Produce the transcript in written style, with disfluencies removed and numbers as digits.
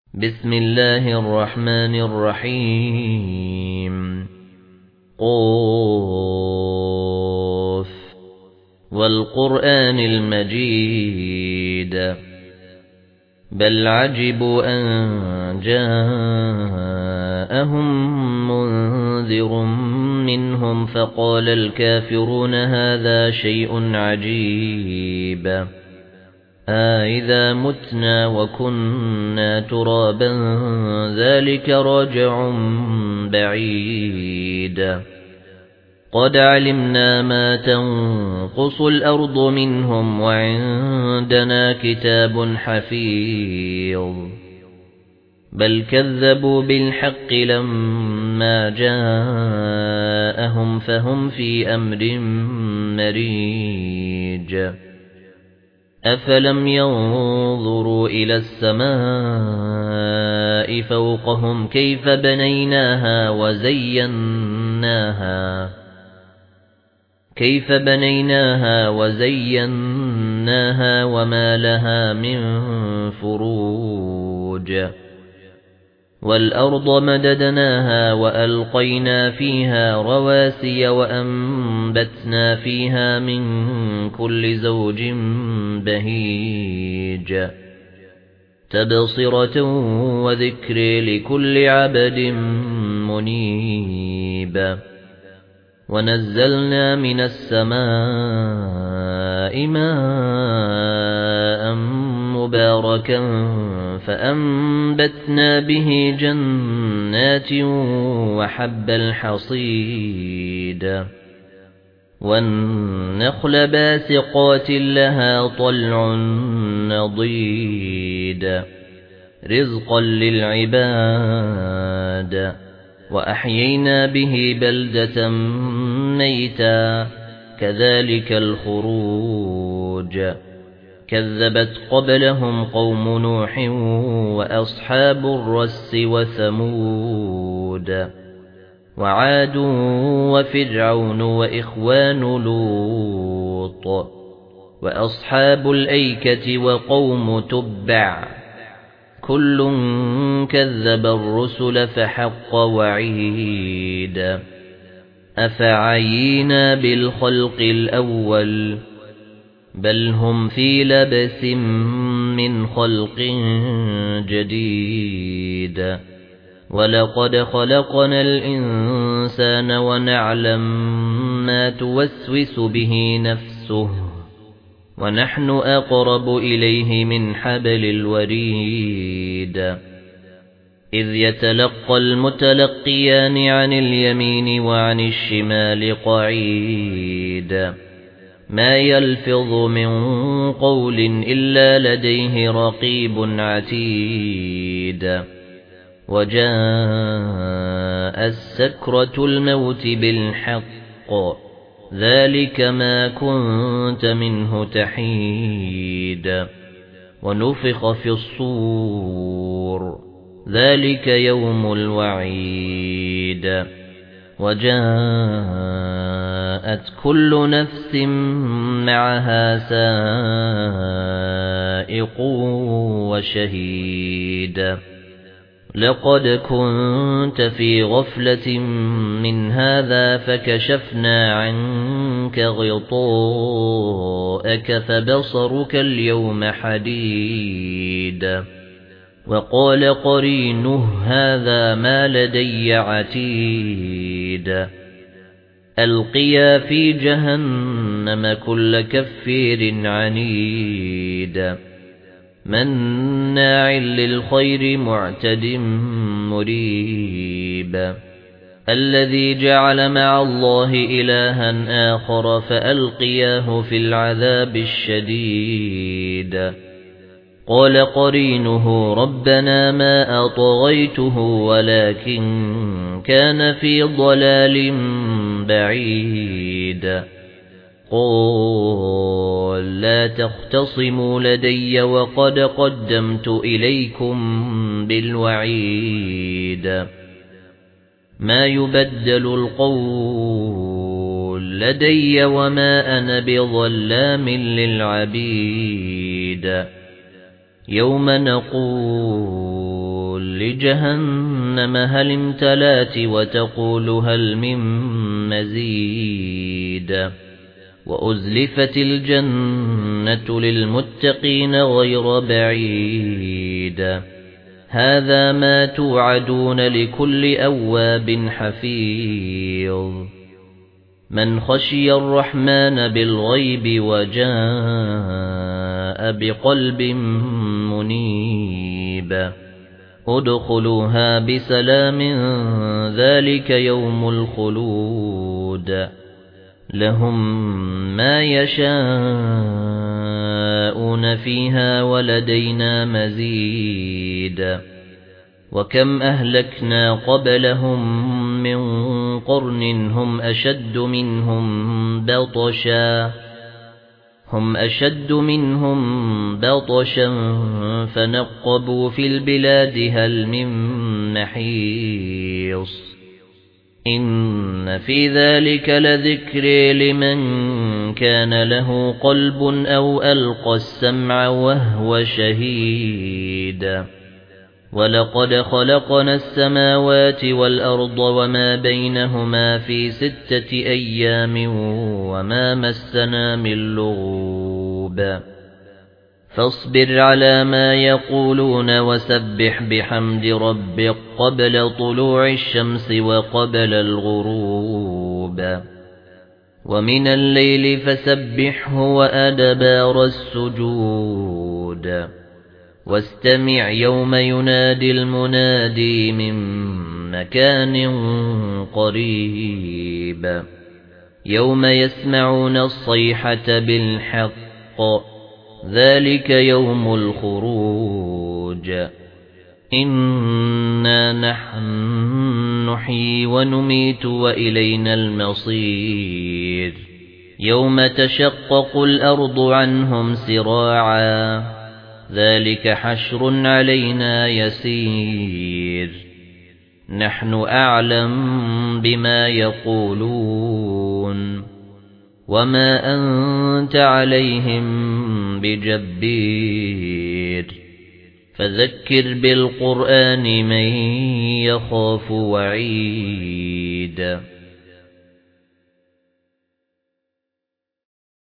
بسم الله الرحمن الرحيم قاف والقرآن المجيد بل عجبوا أن جاءهم منذر منهم فقال الكافرون هذا شيء عجيب أَإِذَا مُتْنَا وَكُنَّا تُرَابًا ذَلِكَ رَجْعٌ بَعِيدٌ قَدْ عَلِمْنَا مَا تَنقُصُ الْأَرْضُ مِنْهُمْ وَعِندَنَا كِتَابٌ حَفِيظٌ بَلْ كَذَّبُوا بِالْحَقِّ لَمَّا جَاءَهُمْ فَهُمْ فِي أَمْرٍ مَّرِيجٍ أَفَلَمْ يَنظُرُوا إِلَى السَّمَاءِ فَوْقَهُمْ كَيْفَ بَنَيْنَاهَا وَزَيَّنَّاهَا وَمَا لَهَا مِنْ فُرُوجٍ وَالْأَرْضَ مَدَدْنَاهَا وَأَلْقَيْنَا فِيهَا رَوَاسِيَ وَأَنبَتْنَا فِيهَا مِنْ كُلِّ زَوْجٍ بهيج تبصرة وذكر لكل عبد منيب ونزلنا من السماء ماء مباركا فأنبتنا به جنات وحب الحصيد والنخل باسقات لها طلع نضيد رزقا للعباد وأحيينا به بلدة ميتا كذلك الخروج كذبت قبلهم قوم نوح وأصحاب الرس وثمود وعاد وفرعون وإخوان لوط وأصحاب الأيكة وقوم تبع كل كذب الرسل فحق وعيد أفعينا بالخلق الأول بل هم في لبس من خلق جديد ولقد خلقنا الإنسان ونعلم ما توسوس به نفسه ونحن أقرب إليه من حبل الوريد إذ يتلقى المتلقيان عن اليمين وعن الشمال قعيد ما يلفظ من قول إلا لديه رقيب عتيد وجاء السكرة الموت بالحق ذلك ما كنت منه تحيد ونفخ في الصور ذلك يوم الوعيد وجاءت كل نفس معها سائق وشهيد لقد كنت في غفلة من هذا فكشفنا عنك غطاءك فبصرك اليوم حديد وقال قرينه هذا ما لدي عتيد ألقيا في جهنم كل كفير عنيد مناع للخير معتد مريب الذي جعل مع الله إلها آخر فألقياه في العذاب الشديد قال قرينه ربنا ما أطغيته ولكن كان في ضلال بعيد قال لا تختصموا لدي وقد قدمت إليكم بالوعيد ما يبدل القول لدي وما أنا بظلام للعبيد يوم نقول لجهنم هل امتلأت وتقول هل من مزيد وأزلفت الجنة للمتقين غير بعيد هذا ما توعدون لكل أواب حفيظ من خشي الرحمن بالغيب وجاء بقلب منيب ادخلوها بسلام ذلك يوم الخلود لهم ما يشاءون فيها ولدينا مزيد وكم أهلكنا قبلهم من قرن هم أشد منهم بطشا فنقبوا في البلاد هل من محيص إن في ذلك لذكر لمن كان له قلب أو ألقى السمع وهو شهيد ولقد خلقنا السماوات والأرض وما بينهما في 6 أيام وما مسنا من لغوب فاصبر على ما يقولون وسبح بحمد ربك قبل طلوع الشمس وقبل الغروب ومن الليل فسبحه وأدبار السجود واستمع يوم ينادي المنادي من مكان قريب يوم يسمعون الصيحة بالحق ذلك يوم الخروج إنا نحن نحيي ونميت وإلينا المصير يوم تشقق الأرض عنهم سراعا ذلك حشر علينا يسير نحن أعلم بما يقولون وما أنت عليهم بجبير فذكر بالقرآن من يخاف وعيد